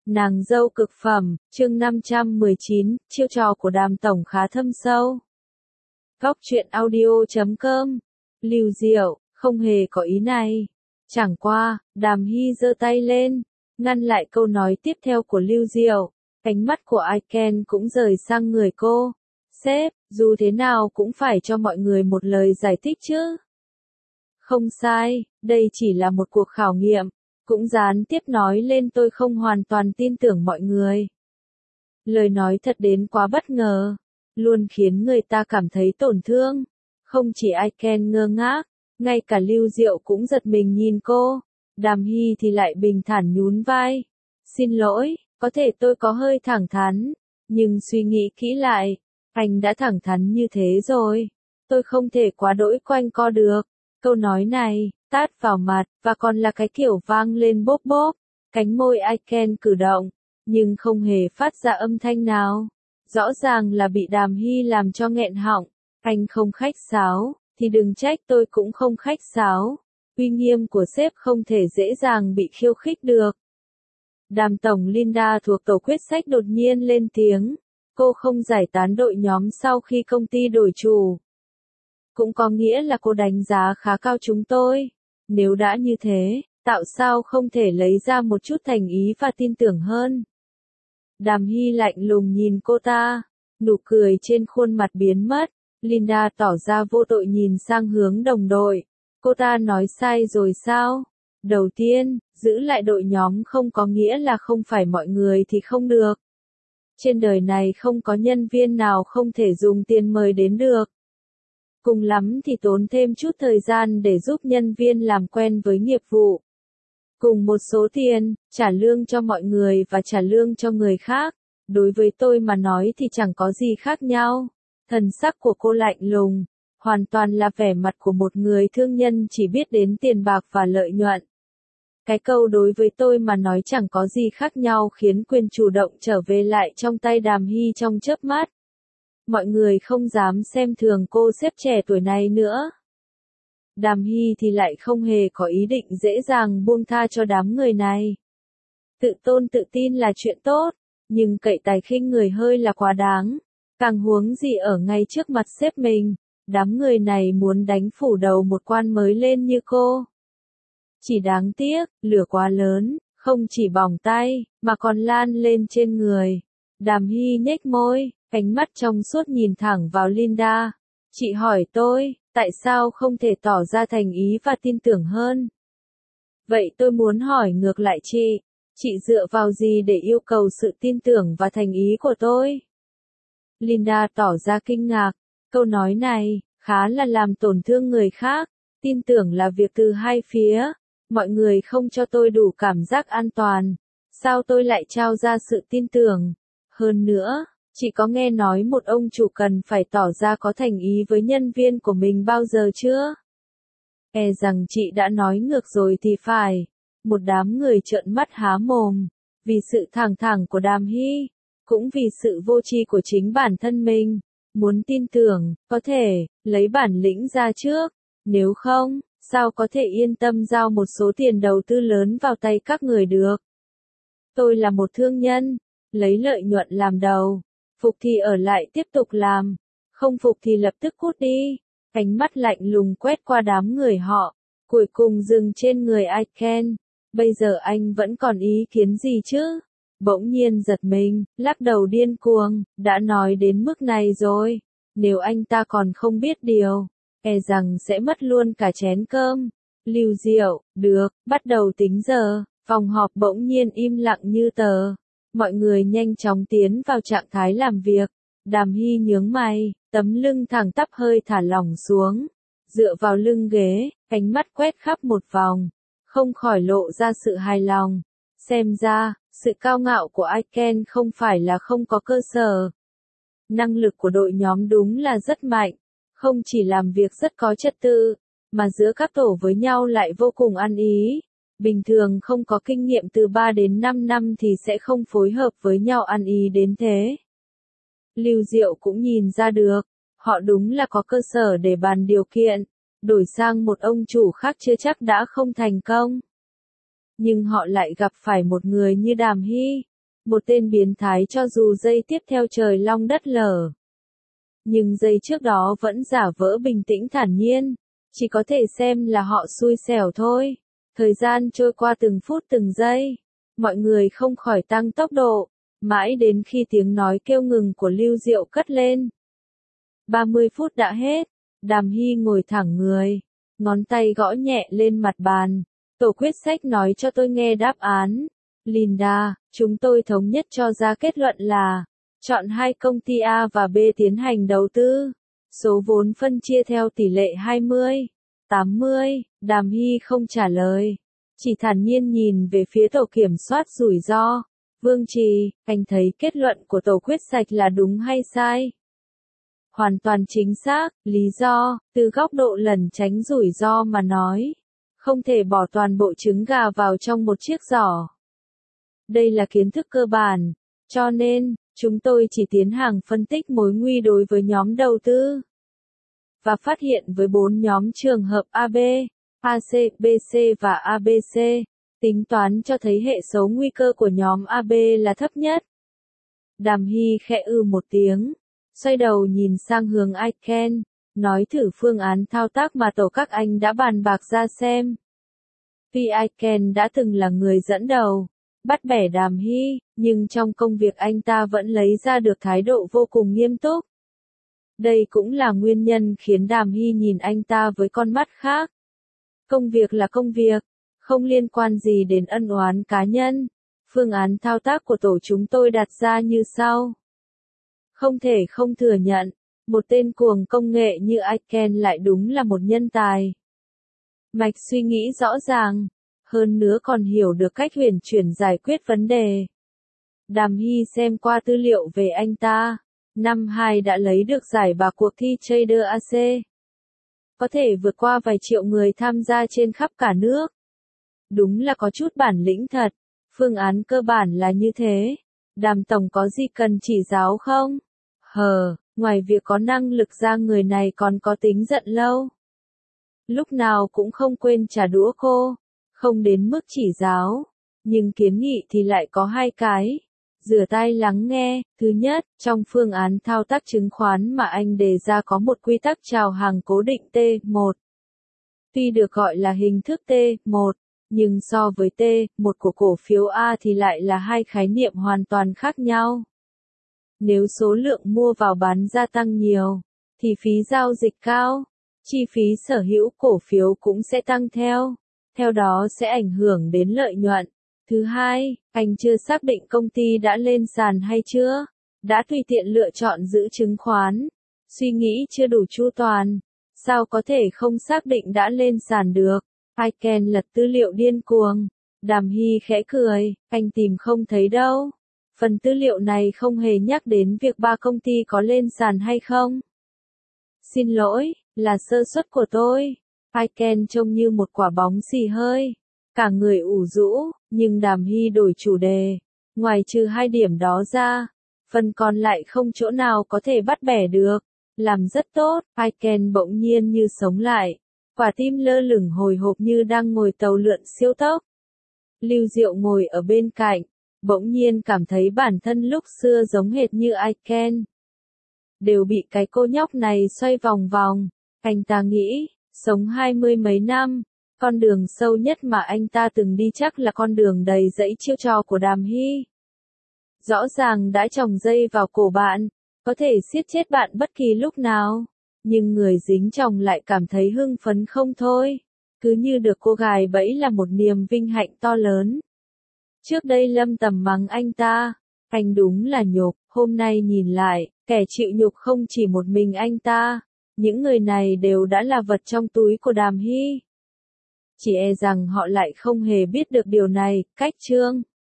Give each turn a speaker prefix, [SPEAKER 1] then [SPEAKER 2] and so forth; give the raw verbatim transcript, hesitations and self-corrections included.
[SPEAKER 1] Nàng dâu cực phẩm, chương năm trăm mười chín, chiêu trò của Đàm tổng khá thâm sâu. Góc truyện audio chấm com. Lưu Diệu, không hề có ý này. Chẳng qua, Đàm Hy giơ tay lên, ngăn lại câu nói tiếp theo của Lưu Diệu. Ánh mắt của Aiken cũng rời sang người cô. Sếp, dù thế nào cũng phải cho mọi người một lời giải thích chứ. Không sai, đây chỉ là một cuộc khảo nghiệm. Cũng gián tiếp nói lên tôi không hoàn toàn tin tưởng mọi người. Lời nói thật đến quá bất ngờ, luôn khiến người ta cảm thấy tổn thương. Không chỉ Aiken ngơ ngác, ngay cả Lưu Diệu cũng giật mình nhìn cô. Đàm Hy thì lại bình thản nhún vai. Xin lỗi, có thể tôi có hơi thẳng thắn, nhưng suy nghĩ kỹ lại, anh đã thẳng thắn như thế rồi. Tôi không thể quá đỗi quanh co được. Câu nói này, tát vào mặt, và còn là cái kiểu vang lên bốp bốp. Cánh môi Aiken cử động, nhưng không hề phát ra âm thanh nào. Rõ ràng là bị Đàm Hy làm cho nghẹn họng. Anh không khách sáo, thì đừng trách tôi cũng không khách sáo. Uy nghiêm của sếp không thể dễ dàng bị khiêu khích được. Đàm tổng Linda thuộc tổ quyết sách đột nhiên lên tiếng. Cô không giải tán đội nhóm sau khi công ty đổi chủ. Cũng có nghĩa là cô đánh giá khá cao chúng tôi. Nếu đã như thế, tạo sao không thể lấy ra một chút thành ý và tin tưởng hơn. Đàm Hy lạnh lùng nhìn cô ta, nụ cười trên khuôn mặt biến mất. Linda tỏ ra vô tội nhìn sang hướng đồng đội. Cô ta nói sai rồi sao? Đầu tiên, giữ lại đội nhóm không có nghĩa là không phải mọi người thì không được. Trên đời này không có nhân viên nào không thể dùng tiền mời đến được. Cùng lắm thì tốn thêm chút thời gian để giúp nhân viên làm quen với nghiệp vụ. Cùng một số tiền, trả lương cho mọi người và trả lương cho người khác. Đối với tôi mà nói thì chẳng có gì khác nhau. Thần sắc của cô lạnh lùng, hoàn toàn là vẻ mặt của một người thương nhân chỉ biết đến tiền bạc và lợi nhuận. Cái câu đối với tôi mà nói chẳng có gì khác nhau khiến quyền chủ động trở về lại trong tay Đàm Hy trong chớp mắt. Mọi người không dám xem thường cô sếp trẻ tuổi này nữa. Đàm Hy thì lại không hề có ý định dễ dàng buông tha cho đám người này. Tự tôn tự tin là chuyện tốt, nhưng cậy tài khinh người hơi là quá đáng. Càng huống gì ở ngay trước mặt sếp mình, đám người này muốn đánh phủ đầu một quan mới lên như cô. Chỉ đáng tiếc, lửa quá lớn, không chỉ bỏng tay, mà còn lan lên trên người. Đàm Hy nhếch môi, ánh mắt trong suốt nhìn thẳng vào Linda. Chị hỏi tôi, tại sao không thể tỏ ra thành ý và tin tưởng hơn? Vậy tôi muốn hỏi ngược lại chị, chị dựa vào gì để yêu cầu sự tin tưởng và thành ý của tôi? Linda tỏ ra kinh ngạc, câu nói này, khá là làm tổn thương người khác, tin tưởng là việc từ hai phía, mọi người không cho tôi đủ cảm giác an toàn, sao tôi lại trao ra sự tin tưởng? Hơn nữa, chị có nghe nói một ông chủ cần phải tỏ ra có thành ý với nhân viên của mình bao giờ chưa? E rằng chị đã nói ngược rồi thì phải. Một đám người trợn mắt há mồm, vì sự thẳng thẳng của Đàm Hy, cũng vì sự vô tri của chính bản thân mình. Muốn tin tưởng, có thể, lấy bản lĩnh ra trước, nếu không, sao có thể yên tâm giao một số tiền đầu tư lớn vào tay các người được? Tôi là một thương nhân, lấy lợi nhuận làm đầu, phục thì ở lại tiếp tục làm, không phục thì lập tức cút đi. Ánh mắt lạnh lùng quét qua đám người họ, cuối cùng dừng trên người Aiken. Bây giờ anh vẫn còn ý kiến gì chứ? Bỗng nhiên giật mình, lắc đầu điên cuồng, đã nói đến mức này rồi, nếu anh ta còn không biết điều, e rằng sẽ mất luôn cả chén cơm. Lưu Diệu, được, bắt đầu tính giờ. Phòng họp bỗng nhiên im lặng như tờ. Mọi người nhanh chóng tiến vào trạng thái làm việc. Đàm Hy nhướng mày, tấm lưng thẳng tắp hơi thả lỏng xuống. Dựa vào lưng ghế, ánh mắt quét khắp một vòng, không khỏi lộ ra sự hài lòng. Xem ra, sự cao ngạo của Aiken không phải là không có cơ sở. Năng lực của đội nhóm đúng là rất mạnh, không chỉ làm việc rất có trật tự, mà giữa các tổ với nhau lại vô cùng ăn ý. Bình thường không có kinh nghiệm từ ba đến năm năm thì sẽ không phối hợp với nhau ăn ý đến thế. Lưu Diệu cũng nhìn ra được, họ đúng là có cơ sở để bàn điều kiện, đổi sang một ông chủ khác chưa chắc đã không thành công. Nhưng họ lại gặp phải một người như Đàm Hy, Một tên biến thái cho dù giây tiếp theo trời long đất lở. Nhưng giây trước đó vẫn giả vỡ bình tĩnh thản nhiên. Chỉ có thể xem là họ xui xẻo thôi. Thời gian trôi qua từng phút từng giây. Mọi người không khỏi tăng tốc độ. Mãi đến khi tiếng nói kêu ngừng của Lưu Diệu cất lên. ba mươi phút đã hết. Đàm Hy ngồi thẳng người. Ngón tay gõ nhẹ lên mặt bàn. Tổ quyết sách nói cho tôi nghe đáp án. Linda, chúng tôi thống nhất cho ra kết luận là chọn hai công ty A và B tiến hành đầu tư. Số vốn phân chia theo tỷ lệ hai mươi, tám mươi. Đàm Hy không trả lời. Chỉ thản nhiên nhìn về phía tổ kiểm soát rủi ro. Vương Trì, anh thấy kết luận của tổ quyết sạch là đúng hay sai? Hoàn toàn chính xác, lý do, từ góc độ lẩn tránh rủi ro mà nói. Không thể bỏ toàn bộ trứng gà vào trong một chiếc giỏ. Đây là kiến thức cơ bản, cho nên, chúng tôi chỉ tiến hành phân tích mối nguy đối với nhóm đầu tư. Và phát hiện với bốn nhóm trường hợp A B, A C, B C và A B C, tính toán cho thấy hệ số nguy cơ của nhóm A B là thấp nhất. Đàm Hy khẽ ư một tiếng, xoay đầu nhìn sang hướng Aiken, nói thử phương án thao tác mà tổ các anh đã bàn bạc ra xem. Tuy Aiken đã từng là người dẫn đầu, bắt bẻ Đàm Hy, nhưng trong công việc anh ta vẫn lấy ra được thái độ vô cùng nghiêm túc. Đây cũng là nguyên nhân khiến Đàm Hy nhìn anh ta với con mắt khác. Công việc là công việc, không liên quan gì đến ân oán cá nhân. Phương án thao tác của tổ chúng tôi đặt ra như sau. Không thể không thừa nhận, một tên cuồng công nghệ như Aiken lại đúng là một nhân tài. Mạch suy nghĩ rõ ràng, hơn nữa còn hiểu được cách huyền chuyển giải quyết vấn đề. Đàm Hy xem qua tư liệu về anh ta, năm hai đã lấy được giải ba cuộc thi Trader A C. Có thể vượt qua vài triệu người tham gia trên khắp cả nước. Đúng là có chút bản lĩnh thật, phương án cơ bản là như thế. Đàm Tổng có gì cần chỉ giáo không? Hờ, ngoài việc có năng lực ra người này còn có tính giận lâu. Lúc nào cũng không quên trả đũa cô, không đến mức chỉ giáo, nhưng kiến nghị thì lại có hai cái. Rửa tai lắng nghe, thứ nhất, trong phương án thao tác chứng khoán mà anh đề ra có một quy tắc chào hàng cố định T một. Tuy được gọi là hình thức T một, nhưng so với T một của cổ phiếu A thì lại là hai khái niệm hoàn toàn khác nhau. Nếu số lượng mua vào bán gia tăng nhiều, thì phí giao dịch cao, chi phí sở hữu cổ phiếu cũng sẽ tăng theo, theo đó sẽ ảnh hưởng đến lợi nhuận. Thứ hai, anh chưa xác định công ty đã lên sàn hay chưa, đã tùy tiện lựa chọn giữ chứng khoán, suy nghĩ chưa đủ chu toàn, sao có thể không xác định đã lên sàn được. Aiken lật tư liệu điên cuồng, Đàm Hy khẽ cười, anh tìm không thấy đâu. Phần tư liệu này không hề nhắc đến việc ba công ty có lên sàn hay không. Xin lỗi, là sơ suất của tôi. Aiken trông như một quả bóng xì hơi, cả người ủ rũ, nhưng Đàm Hy đổi chủ đề. Ngoài trừ hai điểm đó ra, phần còn lại không chỗ nào có thể bắt bẻ được. Làm rất tốt, Aiken bỗng nhiên như sống lại. Quả tim lơ lửng hồi hộp như đang ngồi tàu lượn siêu tốc. Lưu Diệu ngồi ở bên cạnh, bỗng nhiên cảm thấy bản thân lúc xưa giống hệt như Aiken. Đều bị cái cô nhóc này xoay vòng vòng. Anh ta nghĩ, sống hai mươi mấy năm, con đường sâu nhất mà anh ta từng đi chắc là con đường đầy dẫy chiêu trò của Đàm Hy. Rõ ràng đã tròng dây vào cổ bạn, có thể siết chết bạn bất kỳ lúc nào, nhưng người dính chồng lại cảm thấy hưng phấn không thôi. Cứ như được cô gài bẫy là một niềm vinh hạnh to lớn. Trước đây Lâm Tầm mắng anh ta, anh đúng là nhục, hôm nay nhìn lại, kẻ chịu nhục không chỉ một mình anh ta, những người này đều đã là vật trong túi của Đàm Hy. Chỉ e rằng họ lại không hề biết được điều này. Cách chương